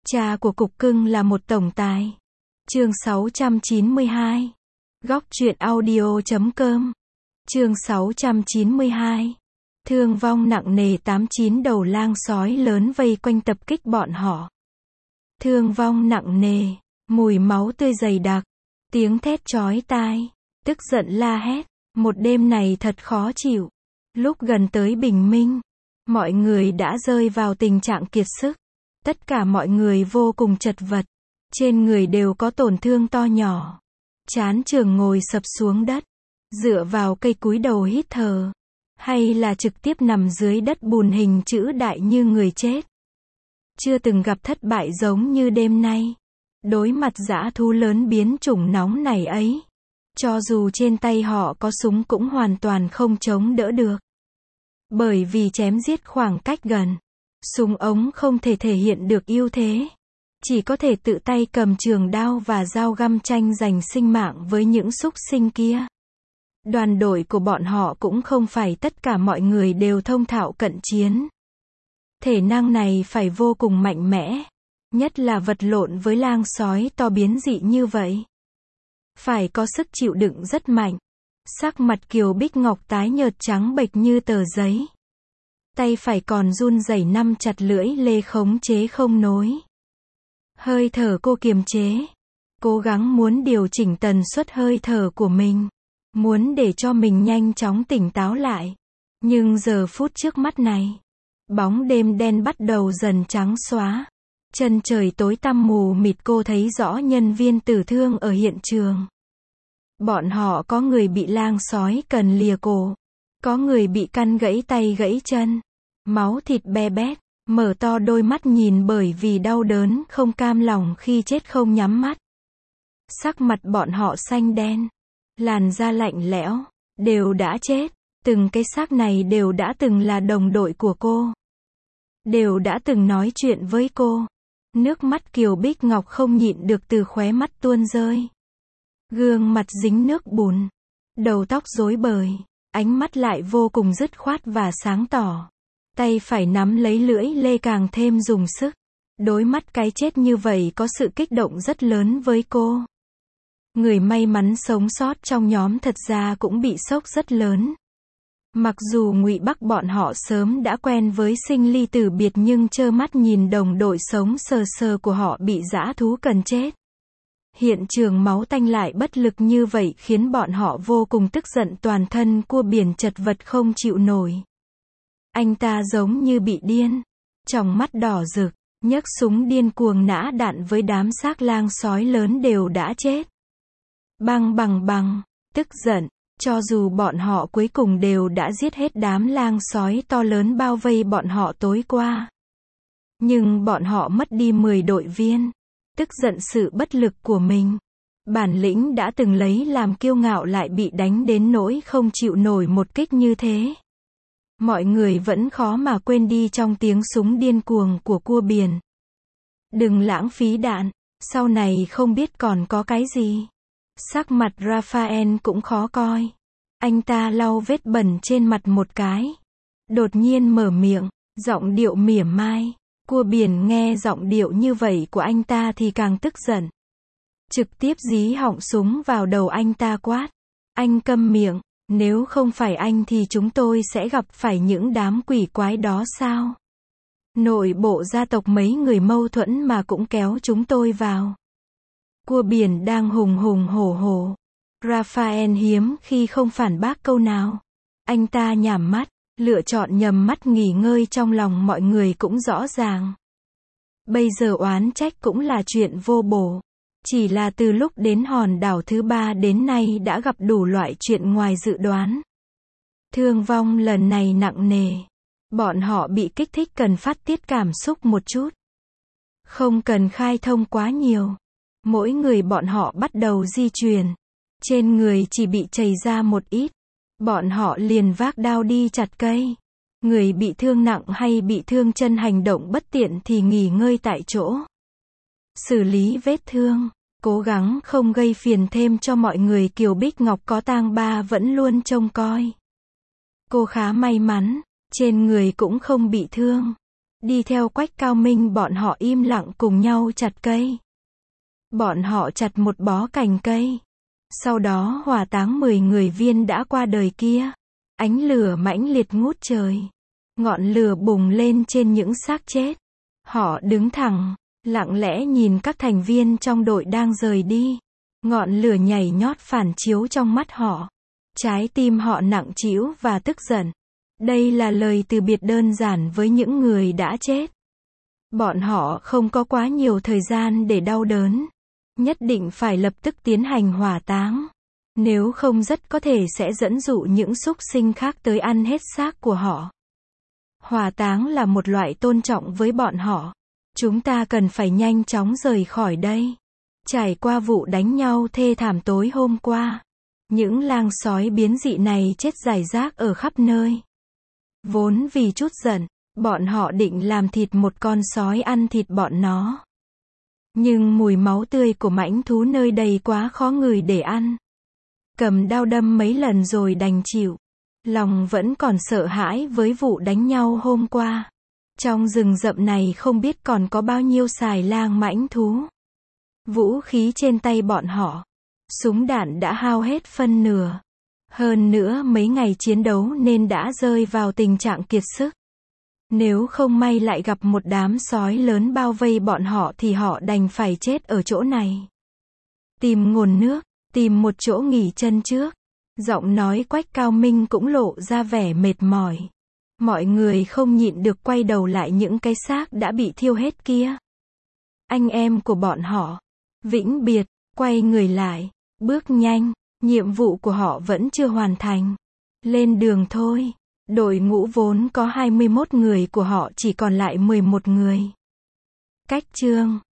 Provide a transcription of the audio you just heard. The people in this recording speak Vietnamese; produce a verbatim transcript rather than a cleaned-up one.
Cha của cục cưng là một tổng tài. Chương sáu trăm chín mươi hai. Góc truyện audio chấm com. Chương sáu trăm chín mươi hai. Thương vong nặng nề, tám chín đầu lang sói lớn vây quanh tập kích bọn họ. Thương vong nặng nề, mùi máu tươi dày đặc, tiếng thét chói tai, tức giận la hét, một đêm này thật khó chịu. Lúc gần tới bình minh, mọi người đã rơi vào tình trạng kiệt sức. Tất cả mọi người vô cùng chật vật, trên người đều có tổn thương to nhỏ. Chán trường ngồi sập xuống đất, dựa vào cây cúi đầu hít thở, hay là trực tiếp nằm dưới đất bùn hình chữ đại như người chết. Chưa từng gặp thất bại giống như đêm nay. Đối mặt dã thú lớn biến chủng nóng này ấy, cho dù trên tay họ có súng cũng hoàn toàn không chống đỡ được. Bởi vì chém giết khoảng cách gần, súng ống không thể thể hiện được ưu thế. Chỉ có thể tự tay cầm trường đao và dao găm tranh giành sinh mạng với những súc sinh kia. Đoàn đội của bọn họ cũng không phải tất cả mọi người đều thông thạo cận chiến. Thể năng này phải vô cùng mạnh mẽ, nhất là vật lộn với lang sói to biến dị như vậy. Phải có sức chịu đựng rất mạnh. Sắc mặt Kiều Bích Ngọc tái nhợt trắng bệch như tờ giấy. Tay phải còn run rẩy nắm chặt lưỡi lê khống chế không nối. Hơi thở cô kiềm chế, cố gắng muốn điều chỉnh tần suất hơi thở của mình, muốn để cho mình nhanh chóng tỉnh táo lại. Nhưng giờ phút trước mắt này, bóng đêm đen bắt đầu dần trắng xóa. Chân trời tối tăm mù mịt, cô thấy rõ nhân viên tử thương ở hiện trường. Bọn họ có người bị lang sói cần lìa cổ, có người bị căn gãy tay gãy chân, máu thịt be bét, mở to đôi mắt nhìn bởi vì đau đớn không cam lòng khi chết không nhắm mắt. Sắc mặt bọn họ xanh đen, làn da lạnh lẽo, đều đã chết. Từng cái xác này đều đã từng là đồng đội của cô, đều đã từng nói chuyện với cô. Nước mắt Kiều Bích Ngọc không nhịn được từ khóe mắt tuôn rơi. Gương mặt dính nước bùn, đầu tóc rối bời, ánh mắt lại vô cùng dứt khoát và sáng tỏ. Tay phải nắm lấy lưỡi lê càng thêm dùng sức. Đối mắt cái chết như vậy có sự kích động rất lớn với cô. Người may mắn sống sót trong nhóm thật ra cũng bị sốc rất lớn. Mặc dù Ngụy Bắc bọn họ sớm đã quen với sinh ly tử biệt, nhưng trơ mắt nhìn đồng đội sống sờ sờ của họ bị dã thú cần chết. Hiện trường máu tanh lại bất lực như vậy khiến bọn họ vô cùng tức giận, toàn thân cua biển chật vật không chịu nổi. Anh ta giống như bị điên, tròng mắt đỏ rực, nhấc súng điên cuồng nã đạn với đám xác lang sói lớn đều đã chết. Băng bằng bằng, tức giận, cho dù bọn họ cuối cùng đều đã giết hết đám lang sói to lớn bao vây bọn họ tối qua. Nhưng bọn họ mất đi mười đội viên, tức giận sự bất lực của mình. Bản lĩnh đã từng lấy làm kiêu ngạo lại bị đánh đến nỗi không chịu nổi một kích như thế. Mọi người vẫn khó mà quên đi trong tiếng súng điên cuồng của cua biển. Đừng lãng phí đạn, sau này không biết còn có cái gì. Sắc mặt Raphael cũng khó coi. Anh ta lau vết bẩn trên mặt một cái, đột nhiên mở miệng, giọng điệu mỉa mai. Cua biển nghe giọng điệu như vậy của anh ta thì càng tức giận. Trực tiếp dí họng súng vào đầu anh ta quát. Anh câm miệng, nếu không phải anh thì chúng tôi sẽ gặp phải những đám quỷ quái đó sao? Nội bộ gia tộc mấy người mâu thuẫn mà cũng kéo chúng tôi vào. Cua biển đang hùng hùng hổ hổ. Raphael hiếm khi không phản bác câu nào. Anh ta nhắm mắt, lựa chọn nhắm mắt nghỉ ngơi. Trong lòng mọi người cũng rõ ràng. Bây giờ oán trách cũng là chuyện vô bổ. Chỉ là từ lúc đến hòn đảo thứ ba đến nay đã gặp đủ loại chuyện ngoài dự đoán. Thương vong lần này nặng nề. Bọn họ bị kích thích cần phát tiết cảm xúc một chút. Không cần khai thông quá nhiều. Mỗi người bọn họ bắt đầu di chuyển. Trên người chỉ bị chảy ra một ít. Bọn họ liền vác đao đi chặt cây. Người bị thương nặng hay bị thương chân hành động bất tiện thì nghỉ ngơi tại chỗ. Xử lý vết thương. Cố gắng không gây phiền thêm cho mọi người. Kiều Bích Ngọc có tang ba vẫn luôn trông coi. Cô khá may mắn. Trên người cũng không bị thương. Đi theo Quách Cao Minh bọn họ im lặng cùng nhau chặt cây. Bọn họ chặt một bó cành cây. Sau đó hỏa táng mười người viên đã qua đời kia. Ánh lửa mãnh liệt ngút trời. Ngọn lửa bùng lên trên những xác chết. Họ đứng thẳng, lặng lẽ nhìn các thành viên trong đội đang rời đi. Ngọn lửa nhảy nhót phản chiếu trong mắt họ. Trái tim họ nặng trĩu và tức giận. Đây là lời từ biệt đơn giản với những người đã chết. Bọn họ không có quá nhiều thời gian để đau đớn. Nhất định phải lập tức tiến hành hỏa táng. Nếu không rất có thể sẽ dẫn dụ những súc sinh khác tới ăn hết xác của họ. Hỏa táng là một loại tôn trọng với bọn họ. Chúng ta cần phải nhanh chóng rời khỏi đây. Trải qua vụ đánh nhau thê thảm tối hôm qua, những lang sói biến dị này chết rải rác ở khắp nơi. Vốn vì chút giận, bọn họ định làm thịt một con sói ăn thịt bọn nó. Nhưng mùi máu tươi của mãnh thú nơi đây quá khó ngửi để ăn. Cầm đao đâm mấy lần rồi đành chịu. Lòng vẫn còn sợ hãi với vụ đánh nhau hôm qua. Trong rừng rậm này không biết còn có bao nhiêu xài lang mãnh thú. Vũ khí trên tay bọn họ, súng đạn đã hao hết phân nửa. Hơn nữa mấy ngày chiến đấu nên đã rơi vào tình trạng kiệt sức. Nếu không may lại gặp một đám sói lớn bao vây bọn họ thì họ đành phải chết ở chỗ này. Tìm nguồn nước, tìm một chỗ nghỉ chân trước. Giọng nói Quách Cao Minh cũng lộ ra vẻ mệt mỏi. Mọi người không nhịn được quay đầu lại những cái xác đã bị thiêu hết kia. Anh em của bọn họ, vĩnh biệt, quay người lại, bước nhanh, nhiệm vụ của họ vẫn chưa hoàn thành. Lên đường thôi. Đội ngũ vốn có hai mươi mốt người của họ chỉ còn lại mười một người. Cách chương